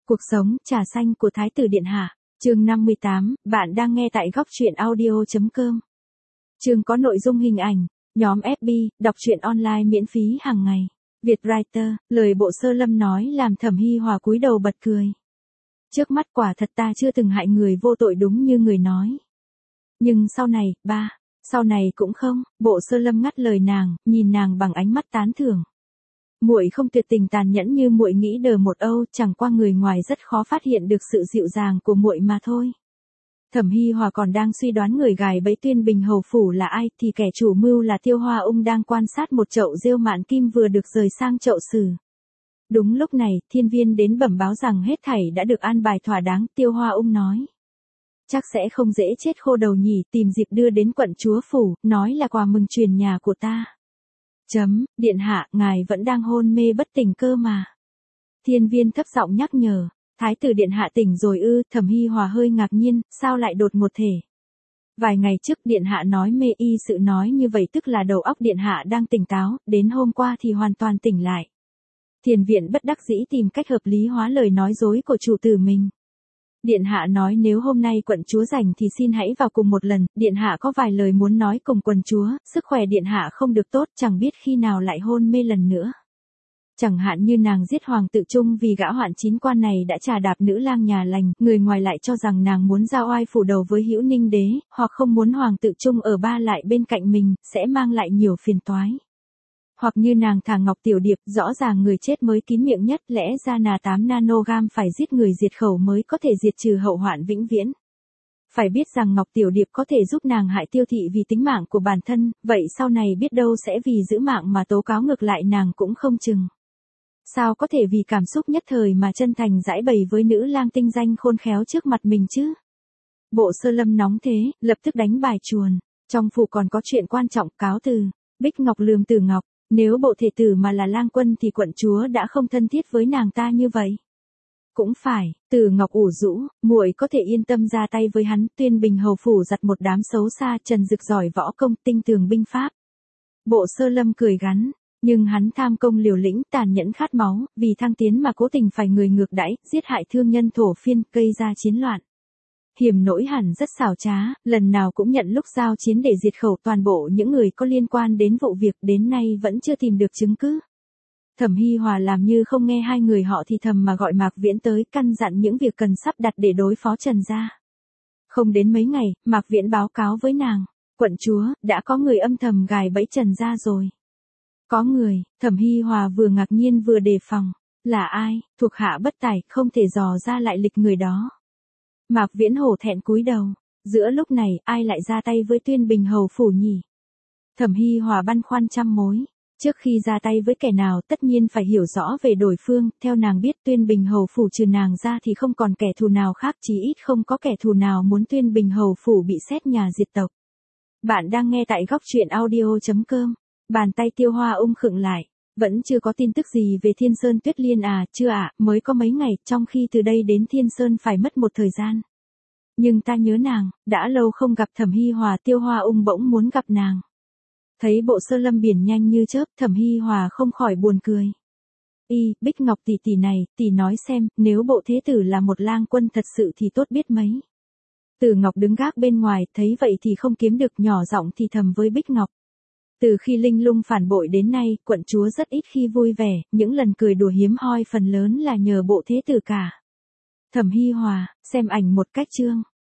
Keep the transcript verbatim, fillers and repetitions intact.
Cuộc sống, trà xanh của Thái tử Điện Hạ. Chương năm mươi tám, bạn đang nghe tại góc truyện audio chấm com. Chương có nội dung hình ảnh, nhóm ép bê, đọc truyện online miễn phí hàng ngày. Việt Writer, lời Bộ Sơ Lâm nói làm Thẩm Hi Hòa cúi đầu bật cười. Trước mắt quả thật ta chưa từng hại người vô tội đúng như người nói. Nhưng sau này, ba, sau này cũng không, Bộ Sơ Lâm ngắt lời nàng, nhìn nàng bằng ánh mắt tán thưởng. Muội không tuyệt tình tàn nhẫn như muội nghĩ đờ một âu, chẳng qua người ngoài rất khó phát hiện được sự dịu dàng của muội mà thôi. Thẩm Hi Hòa còn đang suy đoán người gài bẫy Tuyên Bình hầu phủ là ai, thì kẻ chủ mưu là Tiêu Hoa Ung đang quan sát một chậu rêu mạn kim vừa được rời sang chậu sừ. Đúng lúc này, Thiên Viên đến bẩm báo rằng hết thảy đã được an bài thỏa đáng. Tiêu Hoa Ung nói: chắc sẽ không dễ chết khô đầu nhỉ, tìm dịp đưa đến quận chúa phủ, nói là quà mừng truyền nhà của ta. Chấm, điện hạ, ngài vẫn đang hôn mê bất tỉnh cơ mà. Thiên Viên thấp giọng nhắc nhở. Thái tử điện hạ tỉnh rồi ư? Thẩm Hi Hòa hơi ngạc nhiên, sao lại đột ngột thể? Vài ngày trước điện hạ nói mê, y sự nói như vậy tức là đầu óc điện hạ đang tỉnh táo, đến hôm qua thì hoàn toàn tỉnh lại. Thiền viện bất đắc dĩ tìm cách hợp lý hóa lời nói dối của chủ tử mình. Điện hạ nói nếu hôm nay quận chúa rảnh thì xin hãy vào cùng một lần, điện hạ có vài lời muốn nói cùng quận chúa, sức khỏe điện hạ không được tốt, chẳng biết khi nào lại hôn mê lần nữa. Chẳng hạn như nàng giết hoàng tự Trung vì gã hoạn chín quan này đã trà đạp nữ lang nhà lành, người ngoài lại cho rằng nàng muốn giao oai phủ đầu với Hữu Ninh đế, hoặc không muốn hoàng tự Trung ở ba lại bên cạnh mình, sẽ mang lại nhiều phiền toái. Hoặc như nàng thả Ngọc Tiểu Điệp, rõ ràng người chết mới kín miệng nhất, lẽ ra nà tám nanogam phải giết người diệt khẩu mới có thể diệt trừ hậu hoạn vĩnh viễn. Phải biết rằng Ngọc Tiểu Điệp có thể giúp nàng hại Tiêu Thị vì tính mạng của bản thân, vậy sau này biết đâu sẽ vì giữ mạng mà tố cáo ngược lại nàng cũng không chừng. Sao có thể vì cảm xúc nhất thời mà chân thành giãi bày với nữ lang tinh danh khôn khéo trước mặt mình chứ? Bộ Sơ Lâm nóng thế, lập tức đánh bài chuồn. Trong phủ còn có chuyện quan trọng, cáo từ. Bích Ngọc lườm Tử Ngọc, nếu bộ thể tử mà là lang quân thì quận chúa đã không thân thiết với nàng ta như vậy. Cũng phải, Tử Ngọc ủ rũ, muội có thể yên tâm ra tay với hắn. Tuyên Bình hầu phủ giặt một đám xấu xa, Trần Dực giỏi võ công, tinh tường binh pháp. Bộ Sơ Lâm cười gắn. Nhưng hắn tham công liều lĩnh, tàn nhẫn khát máu, vì thăng tiến mà cố tình phải người ngược đãi, giết hại thương nhân thổ phiên, gây ra chiến loạn. Hiểm nỗi hẳn rất xảo trá, lần nào cũng nhận lúc giao chiến để diệt khẩu toàn bộ những người có liên quan đến vụ việc, đến nay vẫn chưa tìm được chứng cứ. Thẩm Hi Hòa làm như không nghe hai người họ thì thầm mà gọi Mạc Viễn tới, căn dặn những việc cần sắp đặt để đối phó Trần gia. Không đến mấy ngày, Mạc Viễn báo cáo với nàng: quận chúa, đã có người âm thầm gài bẫy Trần gia rồi. Có người, Thẩm Hi Hòa vừa ngạc nhiên vừa đề phòng. Là ai? Thuộc hạ bất tài, không thể dò ra lại lịch người đó. Mạc Viễn hổ thẹn cúi đầu. Giữa lúc này, ai lại ra tay với Tuyên Bình hầu phủ nhỉ? Thẩm Hi Hòa băn khoăn trăm mối. Trước khi ra tay với kẻ nào tất nhiên phải hiểu rõ về đối phương. Theo nàng biết Tuyên Bình hầu phủ trừ nàng ra thì không còn kẻ thù nào khác, chí ít không có kẻ thù nào muốn Tuyên Bình hầu phủ bị xét nhà diệt tộc. Bạn đang nghe tại góc truyện audio chấm com. Bàn tay Tiêu Hoa Ung khựng lại. Vẫn chưa có tin tức gì về Thiên Sơn Tuyết Liên à? Chưa ạ, à, mới có mấy ngày, trong khi từ đây đến Thiên Sơn phải mất một thời gian. Nhưng ta nhớ nàng, đã lâu không gặp. Thẩm Hi Hòa. Tiêu Hoa Ung bỗng muốn gặp nàng. Thấy Bộ Sơ Lâm biển nhanh như chớp, Thẩm Hi Hòa không khỏi buồn cười. Y, Bích Ngọc tỷ tỷ này, tỷ nói xem, nếu bộ thế tử là một lang quân thật sự thì tốt biết mấy. Tử Ngọc đứng gác bên ngoài, thấy vậy thì không kiếm được, nhỏ giọng thì thầm với Bích Ngọc. Từ khi Linh Lung phản bội đến nay, quận chúa rất ít khi vui vẻ, những lần cười đùa hiếm hoi phần lớn là nhờ bộ thế tử cả. Thẩm Hi Hòa, xem ảnh một cách chương.